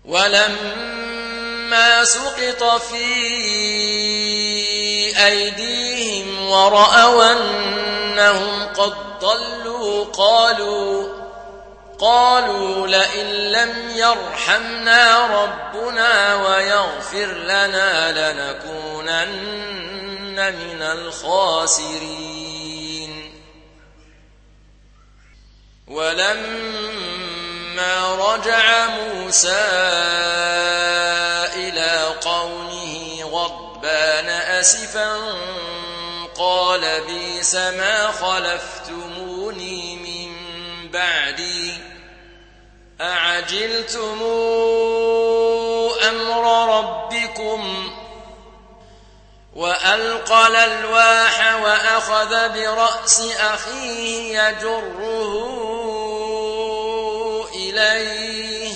ولما سقط في أيديهم ورأوا أنهم قد ضلوا قالوا لئن لم يرحمنا ربنا ويغفر لنا لنكونن من الخاسرين. ولما رجع موسى إلى قومه غضبان أسفا قال بئس ما خلفتموني من بعدي أعجلتم أمر ربكم. وألقى الألواح وأخذ برأس أخيه يجره إليه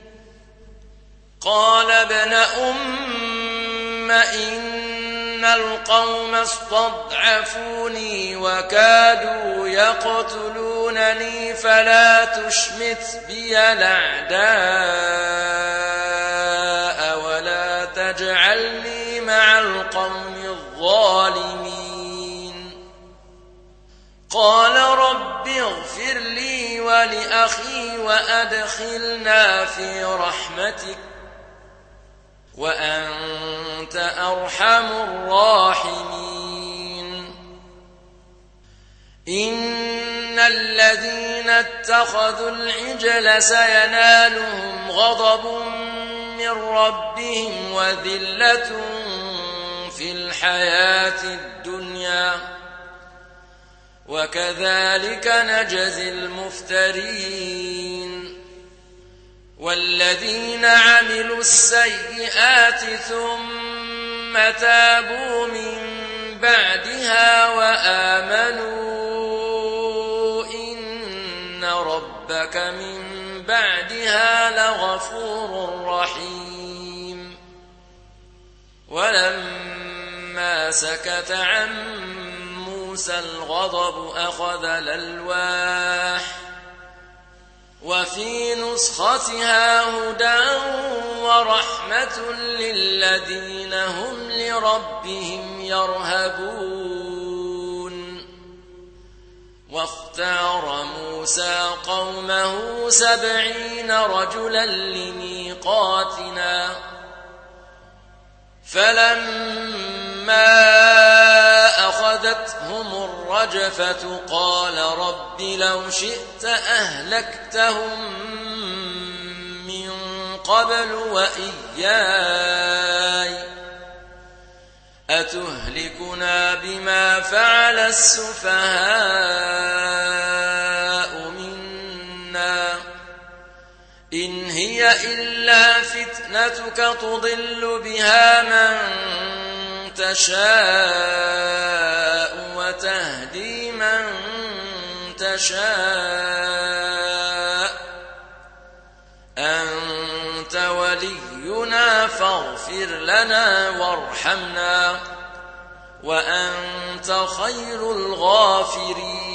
قال ابن أم إن القوم استضعفوني وكادوا يقتلونني فلا تشمت بي الأعداء ولا تجعلني مع القوم الظالمين. قال رب اغفر لي ولأخي وأدخلنا في رحمتك وأنت أرحم الراحمين. إن الذين اتخذوا العجل سينالهم غضب من ربهم وذلة في الحياة الدنيا وكذلك نجزي المفترين. والذين عملوا السيئات ثم تابوا من بعدها وآمنوا إن ربك من بعدها لغفور رحيم. ولما سكت عن موسى الغضب أخذ الألواح وفي نسختها هدى ورحمة للذين هم لربهم يرهبون. واختار موسى قومه 70 رجلا لميقاتنا فلما أخذتهم الرجفة قال رب لو شئت أهلكتهم من قبل وإياي أتهلكنا بما فعل السفهاء منا إن هي إلا فتنتك تضل بها من تشاء وتهدي من تشاء أنت ولينا فاغفر لنا وارحمنا وأنت خير الغافرين.